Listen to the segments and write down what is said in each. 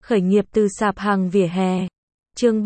Khởi nghiệp từ sạp hàng vỉa hè. Chương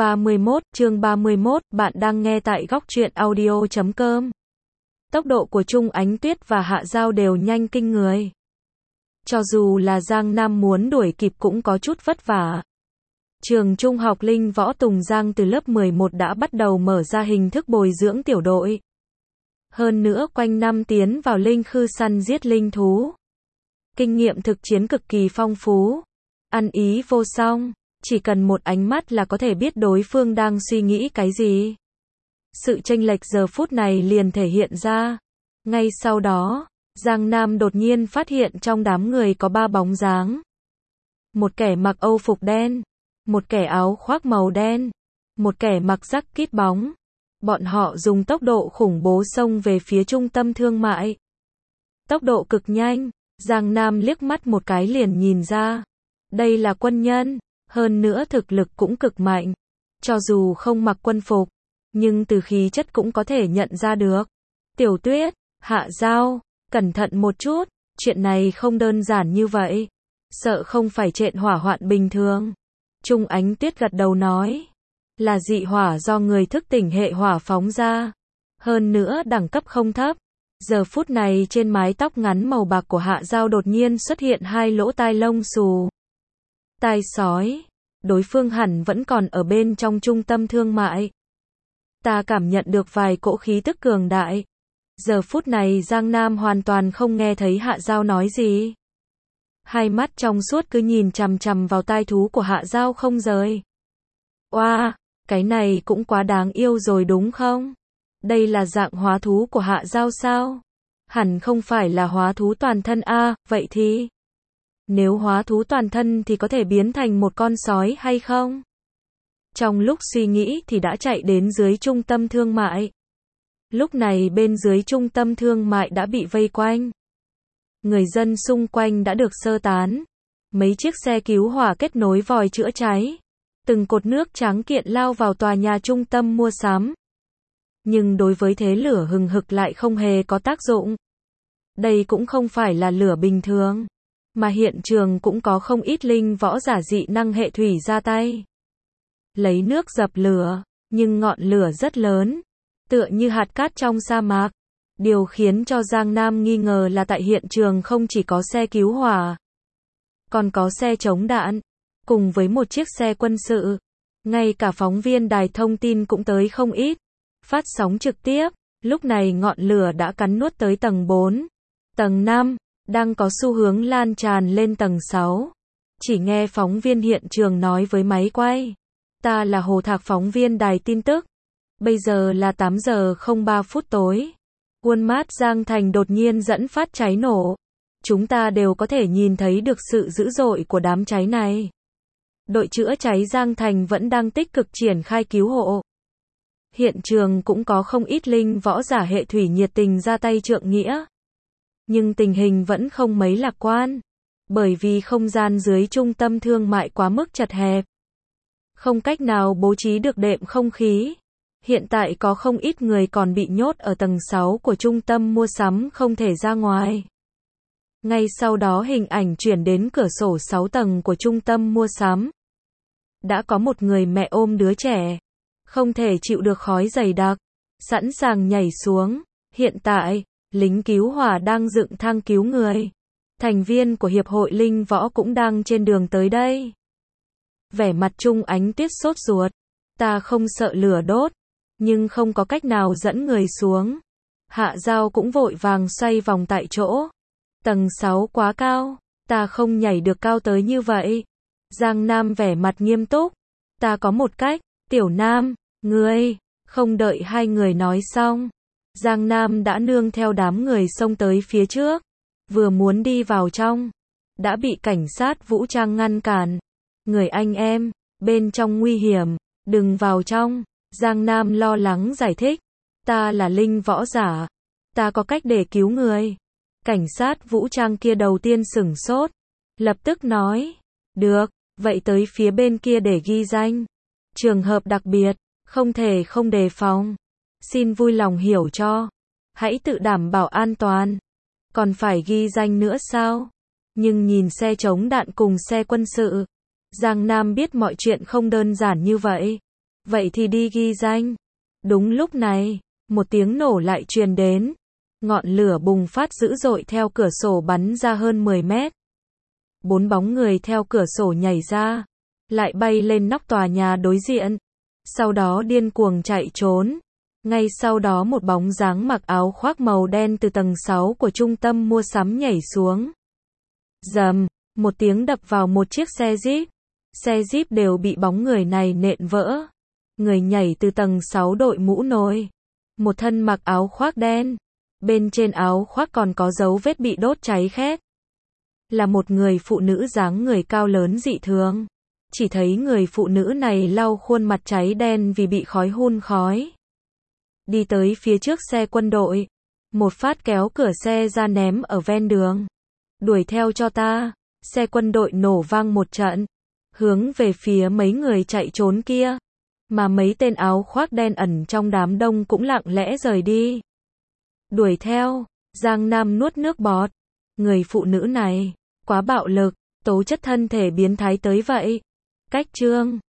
31, bạn đang nghe tại góc truyện audio.com. Tốc độ của Trung Ánh Tuyết và Hạ Giao đều nhanh kinh người. Cho dù là Giang Nam muốn đuổi kịp cũng có chút vất vả. Trường Trung học Linh Võ Tùng Giang từ lớp 11 đã bắt đầu mở ra hình thức bồi dưỡng tiểu đội. Hơn nữa quanh năm tiến vào linh khư săn giết linh thú. Kinh nghiệm thực chiến cực kỳ phong phú. Ăn ý vô song, chỉ cần một ánh mắt là có thể biết đối phương đang suy nghĩ cái gì. Sự chênh lệch giờ phút này liền thể hiện ra. Ngay sau đó, Giang Nam đột nhiên phát hiện trong đám người có 3 bóng dáng. Một kẻ mặc âu phục đen, một kẻ áo khoác màu đen, một kẻ mặc jacket bóng. Bọn họ dùng tốc độ khủng bố xông về phía trung tâm thương mại. Tốc độ cực nhanh, Giang Nam liếc mắt một cái liền nhìn ra. Đây là quân nhân, hơn nữa thực lực cũng cực mạnh. Cho dù không mặc quân phục, nhưng từ khí chất cũng có thể nhận ra được. Tiểu Tuyết, Hạ Giao, cẩn thận một chút, chuyện này không đơn giản như vậy. Sợ không phải trện hỏa hoạn bình thường. Trung Ánh Tuyết gật đầu nói. Là dị hỏa do người thức tỉnh hệ hỏa phóng ra. Hơn nữa đẳng cấp không thấp. Giờ phút này trên mái tóc ngắn màu bạc của Hạ Giao đột nhiên xuất hiện 2 lỗ tai lông xù. Tai sói. Đối phương hẳn vẫn còn ở bên trong trung tâm thương mại. Ta cảm nhận được vài cỗ khí tức cường đại. Giờ phút này Giang Nam hoàn toàn không nghe thấy Hạ Giao nói gì. Hai mắt trong suốt cứ nhìn chằm chằm vào tai thú của Hạ Giao không rời. Oa, cái này cũng quá đáng yêu rồi đúng không? Đây là dạng hóa thú của Hạ Giao sao? Hẳn không phải là hóa thú toàn thân a, vậy thì... Nếu hóa thú toàn thân thì có thể biến thành một con sói hay không? Trong lúc suy nghĩ thì đã chạy đến dưới trung tâm thương mại. Lúc này bên dưới trung tâm thương mại đã bị vây quanh. Người dân xung quanh đã được sơ tán. Mấy chiếc xe cứu hỏa kết nối vòi chữa cháy. Từng cột nước trắng kiện lao vào tòa nhà trung tâm mua sắm. Nhưng đối với thế lửa hừng hực lại không hề có tác dụng. Đây cũng không phải là lửa bình thường. Mà hiện trường cũng có không ít linh võ giả dị năng hệ thủy ra tay. Lấy nước dập lửa, nhưng ngọn lửa rất lớn. Tựa như hạt cát trong sa mạc. Điều khiến cho Giang Nam nghi ngờ là tại hiện trường không chỉ có xe cứu hỏa. Còn có xe chống đạn. Cùng với một chiếc xe quân sự. Ngay cả phóng viên đài thông tin cũng tới không ít. Phát sóng trực tiếp. Lúc này ngọn lửa đã cắn nuốt tới tầng 4. Tầng 5. Đang có xu hướng lan tràn lên tầng 6. Chỉ nghe phóng viên hiện trường nói với máy quay. Ta là Hồ Thạc, phóng viên đài tin tức. Bây giờ là 8 giờ 03 phút tối. Walmart Giang Thành đột nhiên dẫn phát cháy nổ. Chúng ta đều có thể nhìn thấy được sự dữ dội của đám cháy này. Đội chữa cháy Giang Thành vẫn đang tích cực triển khai cứu hộ. Hiện trường cũng có không ít linh võ giả hệ thủy nhiệt tình ra tay trượng nghĩa. Nhưng tình hình vẫn không mấy lạc quan. Bởi vì không gian dưới trung tâm thương mại quá mức chật hẹp. Không cách nào bố trí được đệm không khí. Hiện tại có không ít người còn bị nhốt ở tầng 6 của trung tâm mua sắm không thể ra ngoài. Ngay sau đó hình ảnh chuyển đến cửa sổ 6 tầng của trung tâm mua sắm. Đã có một người mẹ ôm đứa trẻ. Không thể chịu được khói dày đặc. Sẵn sàng nhảy xuống. Hiện tại, lính cứu hỏa đang dựng thang cứu người. Thành viên của Hiệp hội Linh Võ cũng đang trên đường tới đây. Vẻ mặt Trung Ánh Tuyết sốt ruột. Ta không sợ lửa đốt. Nhưng không có cách nào dẫn người xuống. Hạ Giao cũng vội vàng xoay vòng tại chỗ. Tầng 6 quá cao. Ta không nhảy được cao tới như vậy. Giang Nam vẻ mặt nghiêm túc. Ta có một cách. Tiểu Nam, ngươi. Không đợi hai người nói xong. Giang Nam đã nương theo đám người xông tới phía trước. Vừa muốn đi vào trong. Đã bị cảnh sát vũ trang ngăn cản. Người anh em. Bên trong nguy hiểm. Đừng vào trong. Giang Nam lo lắng giải thích. Ta là linh võ giả. Ta có cách để cứu người. Cảnh sát vũ trang kia đầu tiên sửng sốt. Lập tức nói. Được, vậy tới phía bên kia để ghi danh. Trường hợp đặc biệt, không thể không đề phòng. Xin vui lòng hiểu cho. Hãy tự đảm bảo an toàn. Còn phải ghi danh nữa sao? Nhưng nhìn xe chống đạn cùng xe quân sự. Giang Nam biết mọi chuyện không đơn giản như vậy. Vậy thì đi ghi danh. Đúng lúc này, một tiếng nổ lại truyền đến. Ngọn lửa bùng phát dữ dội theo cửa sổ bắn ra hơn 10 mét. 4 bóng người theo cửa sổ nhảy ra, lại bay lên nóc tòa nhà đối diện. Sau đó điên cuồng chạy trốn. Ngay sau đó một bóng dáng mặc áo khoác màu đen từ tầng 6 của trung tâm mua sắm nhảy xuống. Rầm, một tiếng đập vào một chiếc xe Jeep. Xe Jeep đều bị bóng người này nện vỡ. Người nhảy từ tầng 6 đội mũ nồi. Một thân mặc áo khoác đen. Bên trên áo khoác còn có dấu vết bị đốt cháy khét. Là một người phụ nữ dáng người cao lớn dị thường. Chỉ thấy người phụ nữ này lau khuôn mặt cháy đen vì bị khói hun khói. Đi tới phía trước xe quân đội. Một phát kéo cửa xe ra ném ở ven đường. Đuổi theo cho ta. Xe quân đội nổ vang một trận. Hướng về phía mấy người chạy trốn kia. Mà mấy tên áo khoác đen ẩn trong đám đông cũng lặng lẽ rời đi. Đuổi theo. Giang Nam nuốt nước bọt. Người phụ nữ này quá bạo lực, tố chất thân thể biến thái tới vậy. Cách chương